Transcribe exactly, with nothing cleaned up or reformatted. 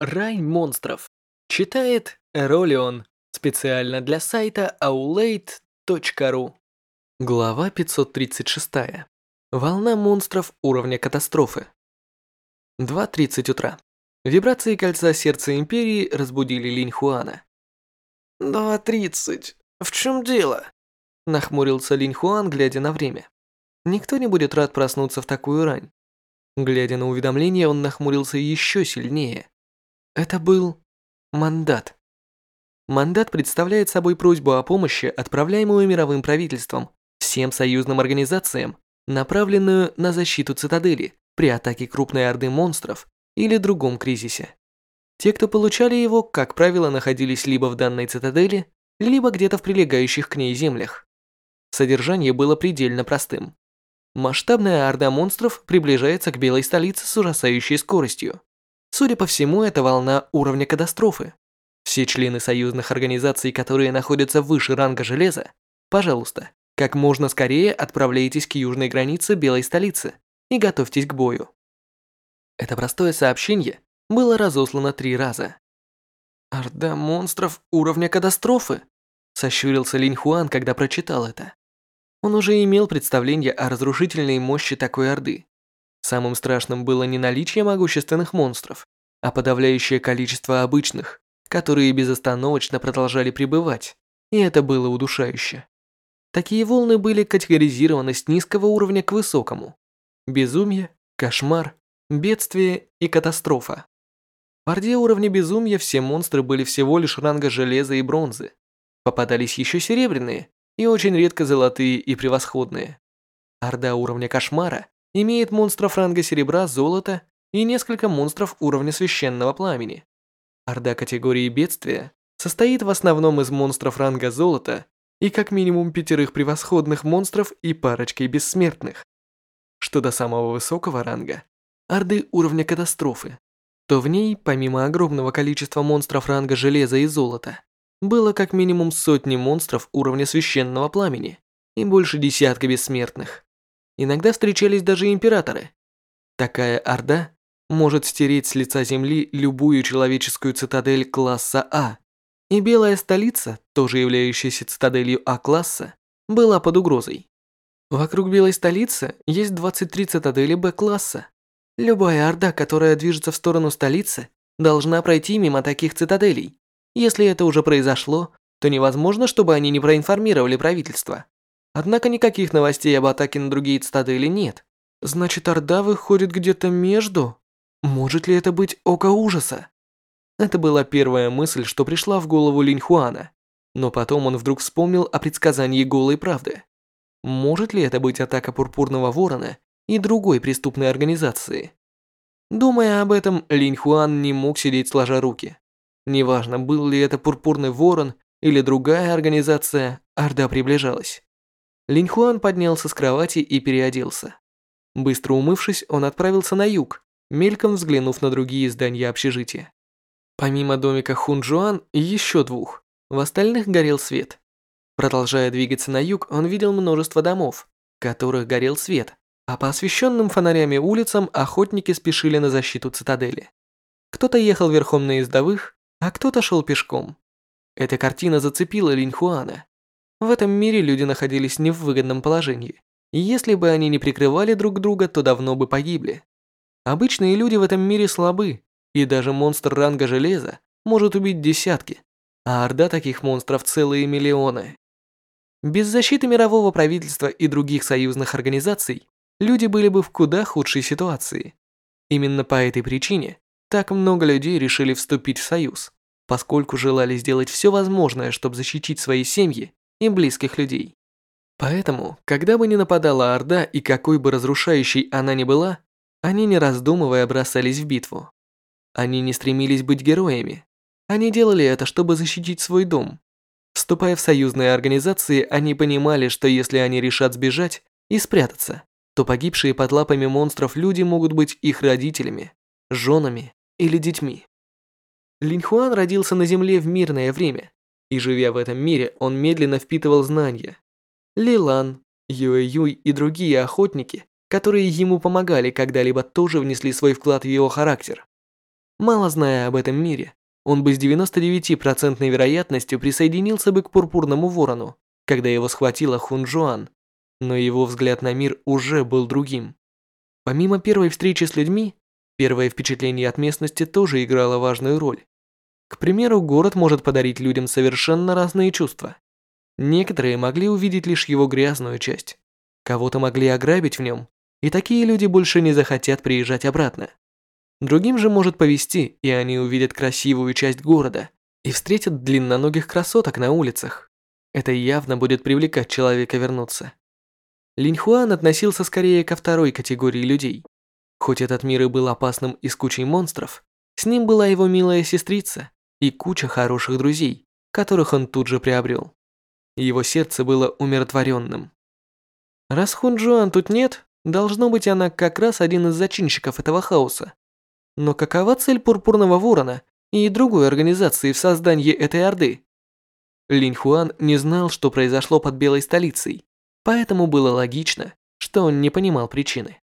Рай монстров. Читает Эролион. Специально для сайта аулейт точка ру. Глава пятьсот тридцать шесть. Волна монстров уровня катастрофы. два тридцать утра. Вибрации кольца сердца Империи разбудили Линь Хуана. два тридцать. В чем дело? Нахмурился Линь Хуан, глядя на время. Никто не будет рад проснуться в такую рань. Глядя на уведомление, он нахмурился еще сильнее. Это был мандат. Мандат представляет собой просьбу о помощи, отправляемую мировым правительством всем союзным организациям, направленную на защиту цитадели при атаке крупной орды монстров или другом кризисе. Те, кто получали его, как правило, находились либо в данной цитадели, либо где-то в прилегающих к ней землях. Содержание было предельно простым. Масштабная орда монстров приближается к белой столице с ужасающей скоростью. Судя по всему, это волна уровня катастрофы. Все члены союзных организаций, которые находятся выше ранга железа, пожалуйста, как можно скорее отправляйтесь к южной границе белой столицы и готовьтесь к бою. Это простое сообщение было разослано три раза. «Орда монстров уровня катастрофы?» – сощурился Линь Хуан, когда прочитал это. Он уже имел представление о разрушительной мощи такой орды. Самым страшным было не наличие могущественных монстров, а подавляющее количество обычных, которые безостановочно продолжали пребывать, и это было удушающе. Такие волны были категоризированы с низкого уровня к высокому. Безумие, кошмар, бедствие и катастрофа. В орде уровня безумия все монстры были всего лишь ранга железа и бронзы. Попадались еще серебряные и очень редко золотые и превосходные. Орда уровня кошмара имеет монстров ранга серебра, золота и несколько монстров уровня священного пламени. Орда категории бедствия состоит в основном из монстров ранга золота и как минимум пятерых превосходных монстров и парочкой бессмертных. Что до самого высокого ранга, орды уровня катастрофы, то в ней, помимо огромного количества монстров ранга железа и золота, было как минимум сотни монстров уровня священного пламени и больше десятка бессмертных. Иногда встречались даже императоры. Такая орда может стереть с лица земли любую человеческую цитадель класса А. И белая столица, тоже являющаяся цитаделью А-класса, была под угрозой. Вокруг белой столицы есть двадцать три цитадели Б-класса. Любая орда, которая движется в сторону столицы, должна пройти мимо таких цитаделей. Если это уже произошло, то невозможно, чтобы они не проинформировали правительство. Однако никаких новостей об атаке на другие цитадели нет. Значит, орда выходит где-то между? Может ли это быть Око Ужаса? Это была первая мысль, что пришла в голову Линь Хуана. Но потом он вдруг вспомнил о предсказании Голой Правды. Может ли это быть атака Пурпурного Ворона и другой преступной организации? Думая об этом, Линь Хуан не мог сидеть сложа руки. Неважно, был ли это Пурпурный Ворон или другая организация, орда приближалась. Линь Хуан поднялся с кровати и переоделся. Быстро умывшись, он отправился на юг, мельком взглянув на другие здания общежития. Помимо домика Хунчжуан и еще двух, в остальных горел свет. Продолжая двигаться на юг, он видел множество домов, в которых горел свет, а по освещенным фонарями улицам охотники спешили на защиту цитадели. Кто-то ехал верхом на ездовых, а кто-то шел пешком. Эта картина зацепила Линь Хуана. В этом мире люди находились не в выгодном положении, и если бы они не прикрывали друг друга, то давно бы погибли. Обычные люди в этом мире слабы, и даже монстр ранга железа может убить десятки, а орда таких монстров целые миллионы. Без защиты мирового правительства и других союзных организаций люди были бы в куда худшей ситуации. Именно по этой причине так много людей решили вступить в союз, поскольку желали сделать все возможное, чтобы защитить свои семьи и близких людей. Поэтому, когда бы ни нападала орда и какой бы разрушающей она ни была, они не раздумывая бросались в битву. Они не стремились быть героями. Они делали это, чтобы защитить свой дом. Вступая в союзные организации, они понимали, что если они решат сбежать и спрятаться, то погибшие под лапами монстров люди могут быть их родителями, женами или детьми. Линь Хуан родился на Земле в мирное время, и живя в этом мире, он медленно впитывал знания. Ли Лан, Юэ Юй и другие охотники, которые ему помогали когда-либо, тоже внесли свой вклад в его характер. Мало зная об этом мире, он бы с девяносто девять процентов вероятностью присоединился бы к Пурпурному Ворону, когда его схватила Хунжуан, но его взгляд на мир уже был другим. Помимо первой встречи с людьми, первое впечатление от местности тоже играло важную роль. К примеру, город может подарить людям совершенно разные чувства. Некоторые могли увидеть лишь его грязную часть, кого-то могли ограбить в нем, и такие люди больше не захотят приезжать обратно. Другим же может повезти, и они увидят красивую часть города и встретят длинноногих красоток на улицах. Это явно будет привлекать человека вернуться. Линьхуан относился скорее ко второй категории людей. Хоть этот мир и был опасным и с кучей монстров, с ним была его милая сестрица и куча хороших друзей, которых он тут же приобрел. Его сердце было умиротворенным. Раз Хунжуан тут нет, должно быть, она как раз один из зачинщиков этого хаоса. Но какова цель Пурпурного Ворона и другой организации в создании этой орды? Линьхуан не знал, что произошло под Белой столицей, поэтому было логично, что он не понимал причины.